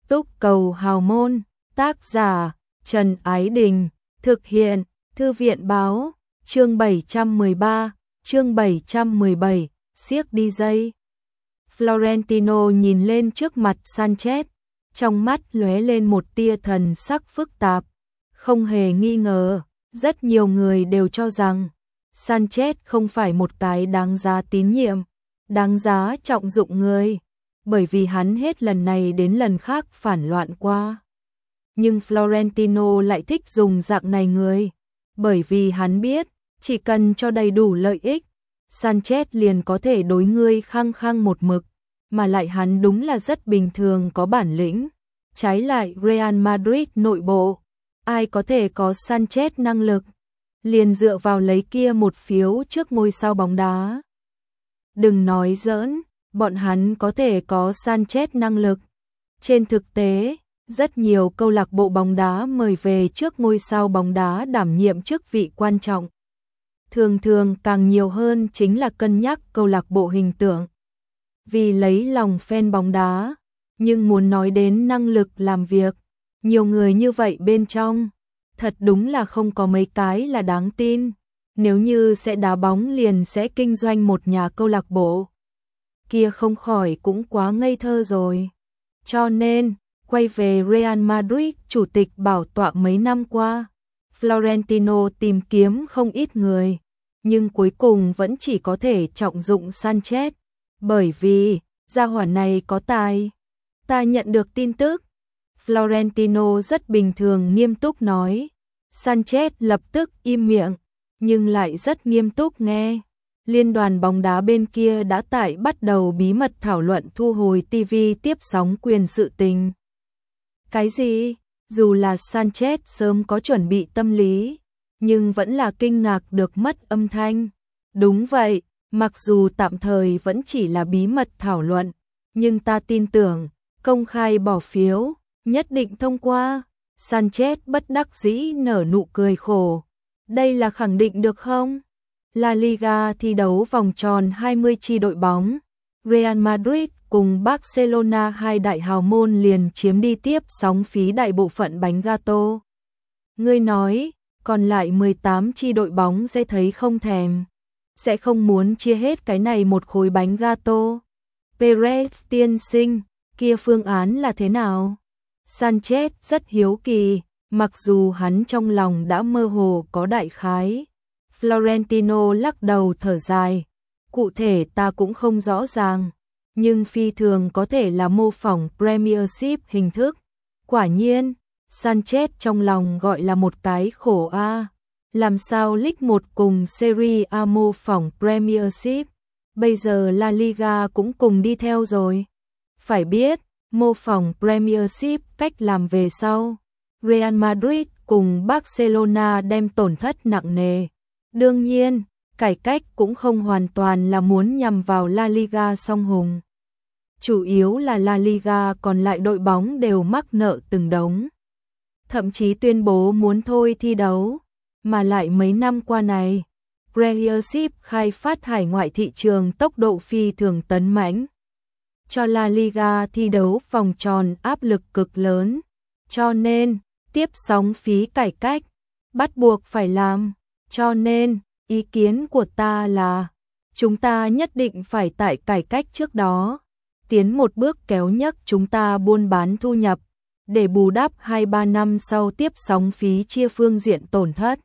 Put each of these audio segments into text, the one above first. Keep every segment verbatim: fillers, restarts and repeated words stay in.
Túc cầu hào môn, tác giả, Trần Ái Đình, thực hiện, Thư viện báo, chương bảy trăm mười ba, chương bảy trăm mười bảy, siếc đi dây. Florentino nhìn lên trước mặt Sanchez, trong mắt lóe lên một tia thần sắc phức tạp. Không hề nghi ngờ, rất nhiều người đều cho rằng Sanchez không phải một cái đáng giá tín nhiệm, đáng giá trọng dụng người, bởi vì hắn hết lần này đến lần khác phản loạn qua. Nhưng Florentino lại thích dùng dạng này người, bởi vì hắn biết, chỉ cần cho đầy đủ lợi ích, Sanchez liền có thể đối ngươi khăng khăng một mực, mà lại hắn đúng là rất bình thường có bản lĩnh. Trái lại Real Madrid nội bộ, ai có thể có Sanchez năng lực, liền dựa vào lấy kia một phiếu trước ngôi sao bóng đá. Đừng nói giỡn, bọn hắn có thể có Sanchez năng lực. Trên thực tế, rất nhiều câu lạc bộ bóng đá mời về trước ngôi sao bóng đá đảm nhiệm chức vị quan trọng. Thường thường càng nhiều hơn chính là cân nhắc câu lạc bộ hình tượng, vì lấy lòng fan bóng đá. Nhưng muốn nói đến năng lực làm việc, nhiều người như vậy bên trong, thật đúng là không có mấy cái là đáng tin. Nếu như sẽ đá bóng liền sẽ kinh doanh một nhà câu lạc bộ, kia không khỏi cũng quá ngây thơ rồi. Cho nên, quay về Real Madrid chủ tịch bảo tọa mấy năm qua, Florentino tìm kiếm không ít người, nhưng cuối cùng vẫn chỉ có thể trọng dụng Sanchez, bởi vì gia hỏa này có tài. Ta nhận được tin tức. Florentino rất bình thường nghiêm túc nói. Sanchez lập tức im miệng, nhưng lại rất nghiêm túc nghe. Liên đoàn bóng đá bên kia đã tại bắt đầu bí mật thảo luận thu hồi ti vi tiếp sóng quyền sự tình. Cái gì? Dù là Sanchez sớm có chuẩn bị tâm lý, nhưng vẫn là kinh ngạc được mất âm thanh. Đúng vậy, mặc dù tạm thời vẫn chỉ là bí mật thảo luận, nhưng ta tin tưởng, công khai bỏ phiếu, nhất định thông qua. Sanchez bất đắc dĩ nở nụ cười khổ. Đây là khẳng định được không? La Liga thi đấu vòng tròn hai mươi chi đội bóng. Real Madrid cùng Barcelona hai đại hào môn liền chiếm đi tiếp sóng phí đại bộ phận bánh gato. Ngươi nói, còn lại mười tám chi đội bóng sẽ thấy không thèm, sẽ không muốn chia hết cái này một khối bánh gato. Perez tiên sinh, kia phương án là thế nào? Sanchez rất hiếu kỳ, mặc dù hắn trong lòng đã mơ hồ có đại khái. Florentino lắc đầu thở dài. Cụ thể ta cũng không rõ ràng, nhưng phi thường có thể là mô phỏng Premiership hình thức. Quả nhiên, Sanchez trong lòng gọi là một cái khổ a. Làm sao League một cùng Serie A mô phỏng Premiership, bây giờ La Liga cũng cùng đi theo rồi. Phải biết, mô phỏng Premiership cách làm về sau, Real Madrid cùng Barcelona đem tổn thất nặng nề. Đương nhiên, cải cách cũng không hoàn toàn là muốn nhằm vào La Liga song hùng. Chủ yếu là La Liga còn lại đội bóng đều mắc nợ từng đống, thậm chí tuyên bố muốn thôi thi đấu. Mà lại mấy năm qua này, Premiership khai phát hải ngoại thị trường tốc độ phi thường tấn mãnh, cho La Liga thi đấu vòng tròn áp lực cực lớn. Cho nên, tiếp sóng phí cải cách, bắt buộc phải làm. Cho nên, ý kiến của ta là, chúng ta nhất định phải tại cải cách trước đó, tiến một bước kéo nhấc chúng ta buôn bán thu nhập, để bù đắp hai ba năm sau tiếp sóng phí chia phương diện tổn thất.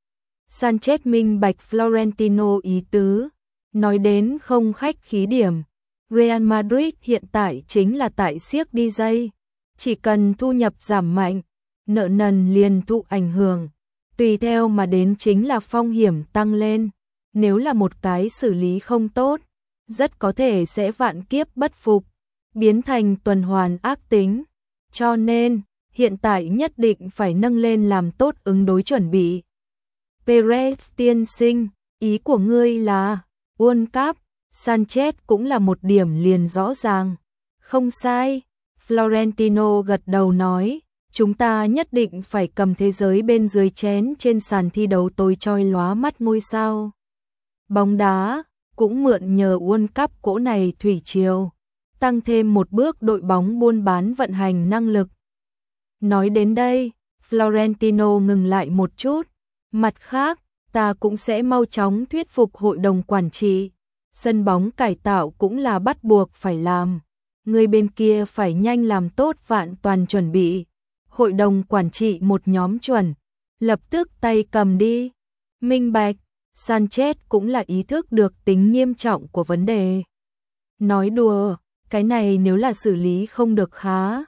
Sanchez minh bạch Florentino ý tứ, nói đến không khách khí điểm. Real Madrid hiện tại chính là tại siếc đi dây, chỉ cần thu nhập giảm mạnh, nợ nần liền thụ ảnh hưởng, tùy theo mà đến chính là phong hiểm tăng lên. Nếu là một cái xử lý không tốt, rất có thể sẽ vạn kiếp bất phục, biến thành tuần hoàn ác tính. Cho nên, hiện tại nhất định phải nâng lên làm tốt ứng đối chuẩn bị. Perez tiên sinh, ý của ngươi là World Cup. Sanchez cũng là một điểm liền rõ ràng. Không sai, Florentino gật đầu nói, chúng ta nhất định phải cầm thế giới bên dưới chén trên sàn thi đấu tối chói lóa mắt ngôi sao bóng đá, cũng mượn nhờ World Cup cỗ này thủy triều, tăng thêm một bước đội bóng buôn bán vận hành năng lực. Nói đến đây, Florentino ngừng lại một chút, mặt khác, ta cũng sẽ mau chóng thuyết phục hội đồng quản trị, sân bóng cải tạo cũng là bắt buộc phải làm, người bên kia phải nhanh làm tốt vạn toàn chuẩn bị. Hội đồng quản trị một nhóm chuẩn, lập tức tay cầm đi, minh bạch. Sanchez cũng là ý thức được tính nghiêm trọng của vấn đề. Nói đùa, cái này nếu là xử lý không được khá,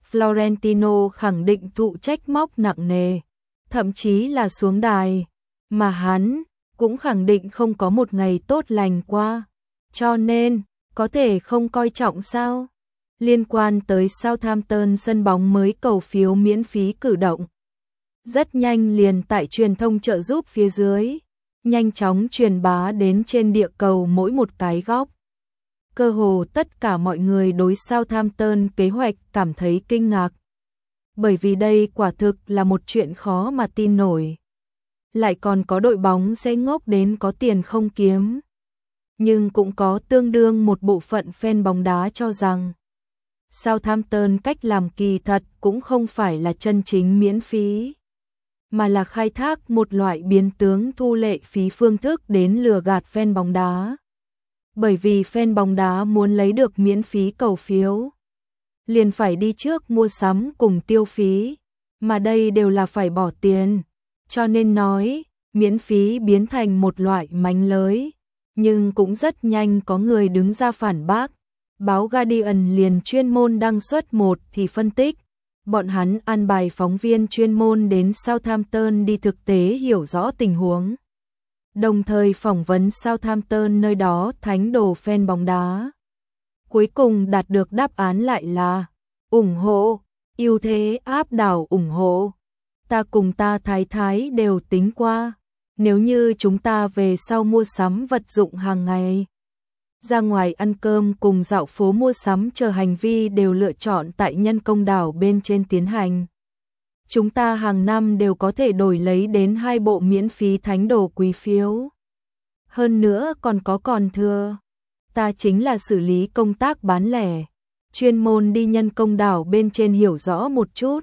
Florentino khẳng định thụ trách móc nặng nề, thậm chí là xuống đài, mà hắn cũng khẳng định không có một ngày tốt lành qua, cho nên có thể không coi trọng sao? Liên quan tới Southampton sân bóng mới cầu phiếu miễn phí cử động, rất nhanh liền tại truyền thông trợ giúp phía dưới, nhanh chóng truyền bá đến trên địa cầu mỗi một cái góc. Cơ hồ tất cả mọi người đối Southampton kế hoạch cảm thấy kinh ngạc. Bởi vì đây quả thực là một chuyện khó mà tin nổi. Lại còn có đội bóng sẽ ngốc đến có tiền không kiếm. Nhưng cũng có tương đương một bộ phận fan bóng đá cho rằng Southampton cách làm kỳ thật cũng không phải là chân chính miễn phí, mà là khai thác một loại biến tướng thu lệ phí phương thức đến lừa gạt fan bóng đá. Bởi vì fan bóng đá muốn lấy được miễn phí cầu phiếu, liền phải đi trước mua sắm cùng tiêu phí, mà đây đều là phải bỏ tiền, cho nên nói, miễn phí biến thành một loại mánh lới, nhưng cũng rất nhanh có người đứng ra phản bác. Báo Guardian liền chuyên môn đăng xuất một thì phân tích, bọn hắn an bài phóng viên chuyên môn đến Southampton đi thực tế hiểu rõ tình huống. Đồng thời phỏng vấn Southampton nơi đó thánh đồ fan bóng đá. Cuối cùng đạt được đáp án lại là ủng hộ, ưu thế áp đảo ủng hộ. Ta cùng ta thái thái đều tính qua, nếu như chúng ta về sau mua sắm vật dụng hàng ngày, ra ngoài ăn cơm cùng dạo phố mua sắm chờ hành vi đều lựa chọn tại nhân công đảo bên trên tiến hành. Chúng ta hàng năm đều có thể đổi lấy đến hai bộ miễn phí thánh đồ quý phiếu. Hơn nữa còn có còn thừa. Ta chính là xử lý công tác bán lẻ, chuyên môn đi nhân công đảo bên trên hiểu rõ một chút.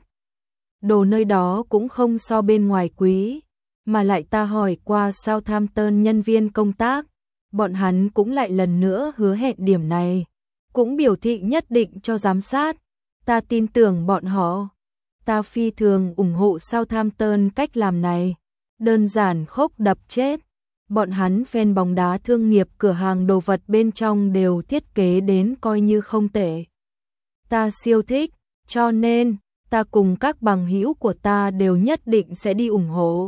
Đồ nơi đó cũng không so bên ngoài quý, mà lại ta hỏi qua Southampton nhân viên công tác, bọn hắn cũng lại lần nữa hứa hẹn điểm này, cũng biểu thị nhất định cho giám sát, ta tin tưởng bọn họ. Ta phi thường ủng hộ Southampton cách làm này, đơn giản khốc đập chết. Bọn hắn fan bóng đá thương nghiệp cửa hàng đồ vật bên trong đều thiết kế đến coi như không tệ. Ta siêu thích, cho nên, ta cùng các bằng hữu của ta đều nhất định sẽ đi ủng hộ.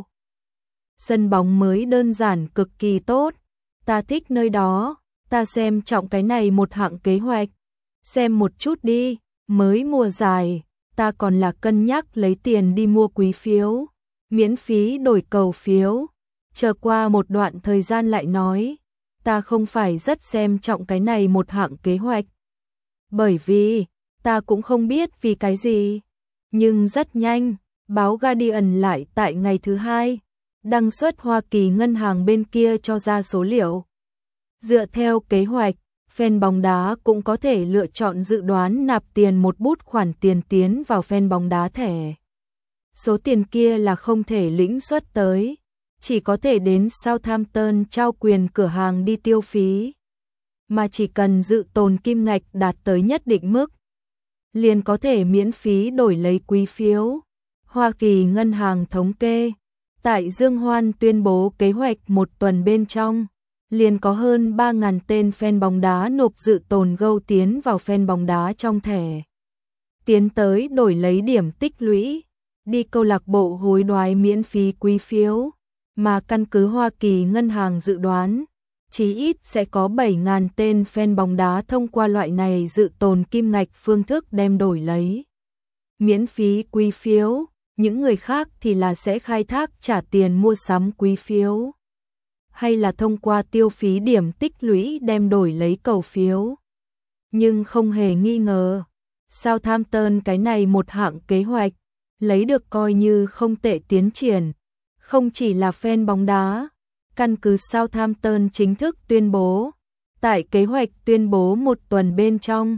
Sân bóng mới đơn giản cực kỳ tốt, ta thích nơi đó, ta xem trọng cái này một hạng kế hoạch. Xem một chút đi, mới mùa giải, ta còn là cân nhắc lấy tiền đi mua quý phiếu, miễn phí đổi cầu phiếu. Chờ qua một đoạn thời gian lại nói, ta không phải rất xem trọng cái này một hạng kế hoạch. Bởi vì, ta cũng không biết vì cái gì. Nhưng rất nhanh, báo Guardian lại tại ngày thứ hai, đăng xuất Hoa Kỳ ngân hàng bên kia cho ra số liệu. Dựa theo kế hoạch, fan bóng đá cũng có thể lựa chọn dự đoán nạp tiền một bút khoản tiền tiến vào fan bóng đá thẻ. Số tiền kia là không thể lĩnh suất tới, chỉ có thể đến Southampton trao quyền cửa hàng đi tiêu phí, mà chỉ cần dự tồn kim ngạch đạt tới nhất định mức, liền có thể miễn phí đổi lấy quý phiếu. Hoa Kỳ ngân hàng thống kê, tại Dương Hoan tuyên bố kế hoạch một tuần bên trong, liền có hơn ba nghìn tên fan bóng đá nộp dự tồn gâu tiến vào fan bóng đá trong thẻ, tiến tới đổi lấy điểm tích lũy, đi câu lạc bộ hối đoái miễn phí quý phiếu. Mà căn cứ Hoa Kỳ ngân hàng dự đoán, chí ít sẽ có bảy nghìn tên fan bóng đá thông qua loại này dự tồn kim ngạch phương thức đem đổi lấy miễn phí quý phiếu, những người khác thì là sẽ khai thác trả tiền mua sắm quý phiếu, hay là thông qua tiêu phí điểm tích lũy đem đổi lấy cầu phiếu. Nhưng không hề nghi ngờ, Southampton cái này một hạng kế hoạch, lấy được coi như không tệ tiến triển. Không chỉ là fan bóng đá, căn cứ Southampton chính thức tuyên bố, tại kế hoạch tuyên bố một tuần bên trong,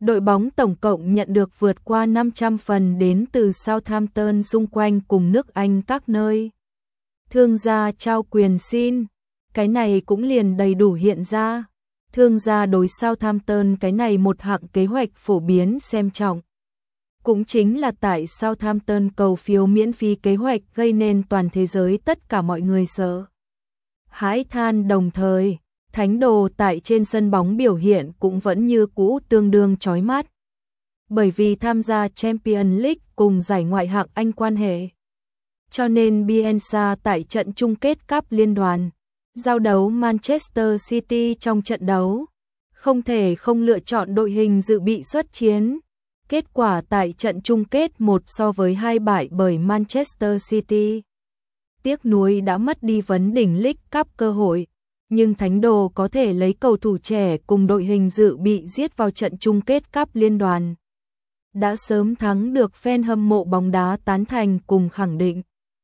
Đội bóng tổng cộng nhận được vượt qua năm trăm phần đến từ Southampton xung quanh cùng nước Anh các nơi. Thương gia trao quyền xin, cái này cũng liền đầy đủ hiện ra. Thương gia đối Southampton cái này một hạng kế hoạch phổ biến xem trọng. Cũng chính là tại Southampton cầu phiếu miễn phí kế hoạch gây nên toàn thế giới tất cả mọi người sợ hãi than, đồng thời Thánh Đồ tại trên sân bóng biểu hiện cũng vẫn như cũ tương đương chói mắt. Bởi vì tham gia Champions League cùng giải ngoại hạng Anh quan hệ, cho nên Bielsa tại trận chung kết cúp liên đoàn giao đấu Manchester City trong trận đấu không thể không lựa chọn đội hình dự bị xuất chiến. Kết quả tại trận chung kết một so với hai bại bởi Manchester City. Tiếc nuối đã mất đi vấn đỉnh League Cup cơ hội, nhưng Thánh Đồ có thể lấy cầu thủ trẻ cùng đội hình dự bị giết vào trận chung kết cúp liên đoàn. Đã sớm thắng được fan hâm mộ bóng đá tán thành cùng khẳng định.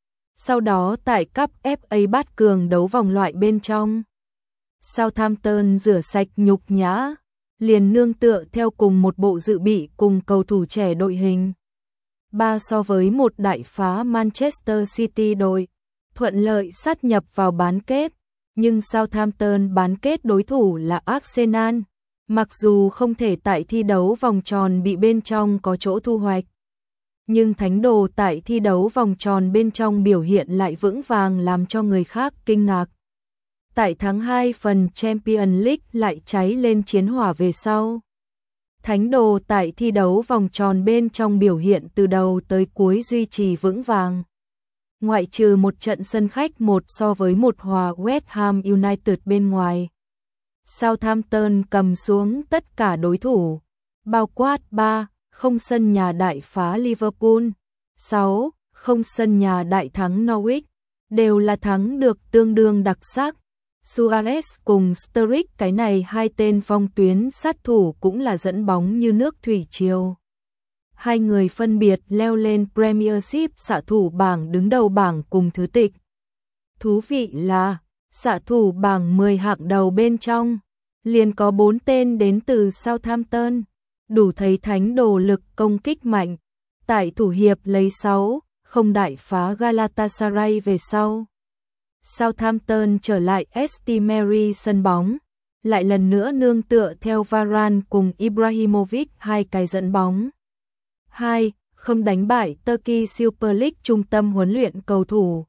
Sau đó tại cúp ép a bát cường đấu vòng loại bên trong, Southampton rửa sạch nhục nhã, liền nương tựa theo cùng một bộ dự bị cùng cầu thủ trẻ đội hình. Ba so với một đại phá Manchester City đội, thuận lợi sát nhập vào bán kết, nhưng Southampton bán kết đối thủ là Arsenal, mặc dù không thể tại thi đấu vòng tròn bị bên trong có chỗ thu hoạch. Nhưng Thánh Đồ tại thi đấu vòng tròn bên trong biểu hiện lại vững vàng làm cho người khác kinh ngạc. Tại tháng hai phần Champions League lại cháy lên chiến hỏa về sau. Thánh Đồ tại thi đấu vòng tròn bên trong biểu hiện từ đầu tới cuối duy trì vững vàng. Ngoại trừ một trận sân khách một so với một hòa West Ham United bên ngoài, Southampton cầm xuống tất cả đối thủ, bao quát ba không sân nhà đại phá Liverpool, sáu không sân nhà đại thắng Norwich, đều là thắng được tương đương đặc sắc. Suarez cùng Sturridge cái này hai tên phong tuyến sát thủ cũng là dẫn bóng như nước thủy triều. Hai người phân biệt leo lên Premiership xạ thủ bảng đứng đầu bảng cùng thứ tịch. Thú vị là, xạ thủ bảng mười hạng đầu bên trong, liền có bốn tên đến từ Southampton, đủ thấy Thánh Đồ lực công kích mạnh. Tại thủ hiệp lấy sáu không đại phá Galatasaray về sau, Southampton trở lại St Mary sân bóng, lại lần nữa nương tựa theo Varane cùng Ibrahimovic hai cái dẫn bóng. hai không đánh bại Turkey Super League trung tâm huấn luyện cầu thủ.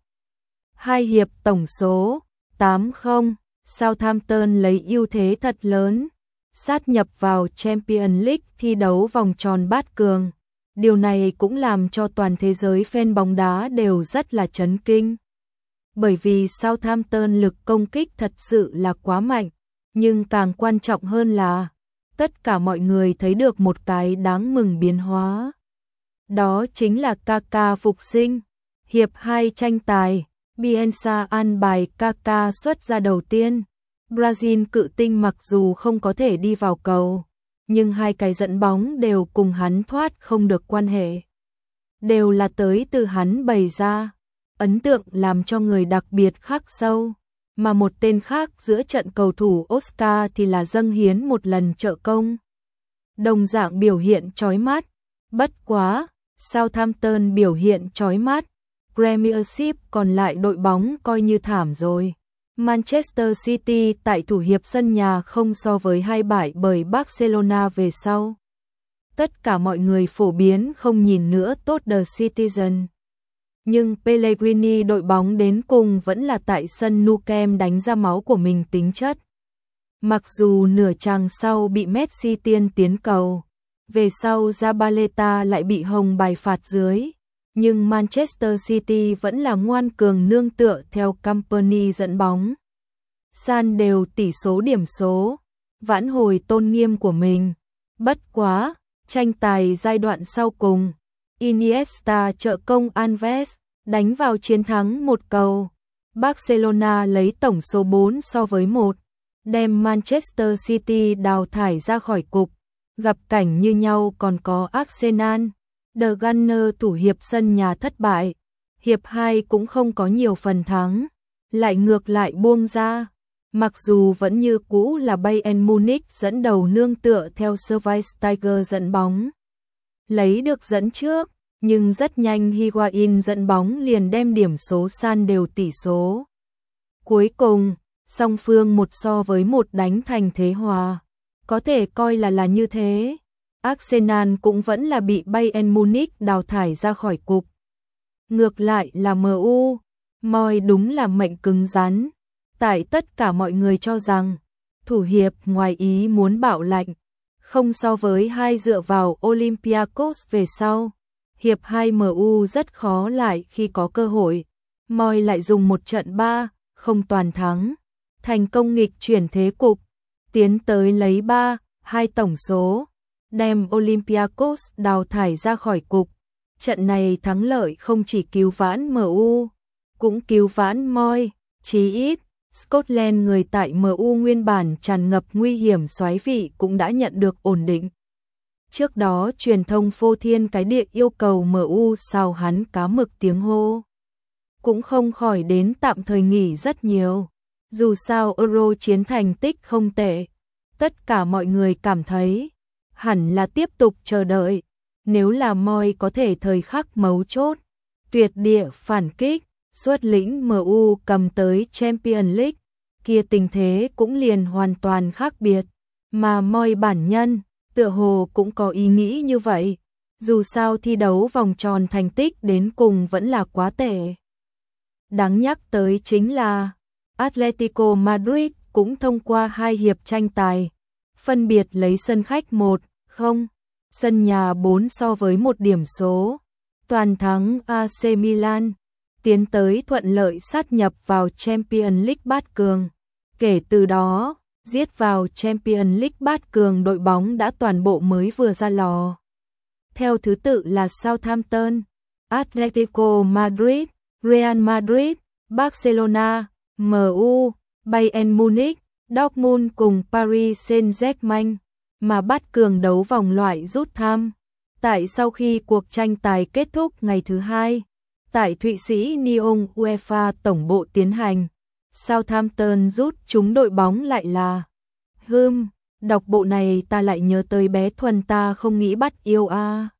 Hai hiệp tổng số tám không, Southampton lấy ưu thế thật lớn, sát nhập vào Champions League thi đấu vòng tròn bát cường. Điều này cũng làm cho toàn thế giới fan bóng đá đều rất là chấn kinh. Bởi vì Southampton lực công kích thật sự là quá mạnh, nhưng càng quan trọng hơn là tất cả mọi người thấy được một cái đáng mừng biến hóa. Đó chính là Kaka phục sinh. Hiệp hai tranh tài, Bielsa an bài Kaka xuất ra đầu tiên. Brazil cự tinh mặc dù không có thể đi vào cầu, nhưng hai cái dẫn bóng đều cùng hắn thoát không được quan hệ. Đều là tới từ hắn bày ra. Ấn tượng làm cho người đặc biệt khắc sâu, mà một tên khác giữa trận cầu thủ Oscar thì là dâng hiến một lần trợ công. Đồng dạng biểu hiện chói mắt, bất quá, Southampton biểu hiện chói mắt, Premiership còn lại đội bóng coi như thảm rồi. Manchester City tại thủ hiệp sân nhà không so với hai bại bởi Barcelona về sau. Tất cả mọi người phổ biến không nhìn nữa tốt The Citizen. Nhưng Pellegrini đội bóng đến cùng vẫn là tại sân Nou Camp đánh ra máu của mình tính chất. Mặc dù nửa chàng sau bị Messi tiên tiến cầu, về sau Zabaleta lại bị hồng bài phạt dưới, nhưng Manchester City vẫn là ngoan cường nương tựa theo Company dẫn bóng. San đều tỷ số điểm số, vãn hồi tôn nghiêm của mình. Bất quá, tranh tài giai đoạn sau cùng, Iniesta trợ công Alves, đánh vào chiến thắng một cầu. Barcelona lấy tổng số bốn so với một, đem Manchester City đào thải ra khỏi cục. Gặp cảnh như nhau còn có Arsenal. The Gunners thủ hiệp sân nhà thất bại, hiệp hai cũng không có nhiều phần thắng, lại ngược lại buông ra. Mặc dù vẫn như cũ là Bayern Munich dẫn đầu nương tựa theo Schweinsteiger dẫn bóng lấy được dẫn trước, nhưng rất nhanh Higuain dẫn bóng liền đem điểm số san đều tỷ số. Cuối cùng, song phương một so với một đánh thành thế hòa. Có thể coi là là như thế. Arsenal cũng vẫn là bị Bayern Munich đào thải ra khỏi cục. Ngược lại là em u, Moi đúng là mệnh cứng rắn. Tại tất cả mọi người cho rằng, thủ hiệp ngoài ý muốn bạo lạnh, không so với hai dựa vào Olympiacos về sau. Hiệp hai em u rất khó lại khi có cơ hội. Moi lại dùng một trận ba, không toàn thắng. Thành công nghịch chuyển thế cục, tiến tới lấy ba, hai tổng số, đem Olympiacos đào thải ra khỏi cục. Trận này thắng lợi không chỉ cứu vãn em u, cũng cứu vãn Moi, chí ít, Scotland người tại em u nguyên bản tràn ngập nguy hiểm xoáy vị cũng đã nhận được ổn định. Trước đó truyền thông phô thiên cái địa yêu cầu em u sao hắn cá mực tiếng hô. Cũng không khỏi đến tạm thời nghỉ rất nhiều. Dù sao Euro chiến thành tích không tệ, tất cả mọi người cảm thấy hẳn là tiếp tục chờ đợi. Nếu là Moi có thể thời khắc mấu chốt, tuyệt địa phản kích, xuất lĩnh em u cầm tới Champions League, kia tình thế cũng liền hoàn toàn khác biệt. Mà Moi bản nhân, tựa hồ cũng có ý nghĩ như vậy. Dù sao thi đấu vòng tròn thành tích đến cùng vẫn là quá tệ. Đáng nhắc tới chính là Atletico Madrid cũng thông qua hai hiệp tranh tài, phân biệt lấy sân khách một không, sân nhà bốn so với một điểm số, toàn thắng a xê Milan, tiến tới thuận lợi sát nhập vào Champions League bát cường. Kể từ đó, giết vào Champions League bát cường đội bóng đã toàn bộ mới vừa ra lò. Theo thứ tự là Southampton, Atletico Madrid, Real Madrid, Barcelona, em u, Bayern Munich, Dortmund cùng Paris Saint-Germain, mà bắt cường đấu vòng loại rút thăm. Tại sau khi cuộc tranh tài kết thúc ngày thứ hai, tại Thụy Sĩ Nyon UEFA tổng bộ tiến hành, Southampton rút chúng đội bóng lại là Hừm, đọc bộ này ta lại nhớ tới bé Thuần ta không nghĩ bắt yêu a. À.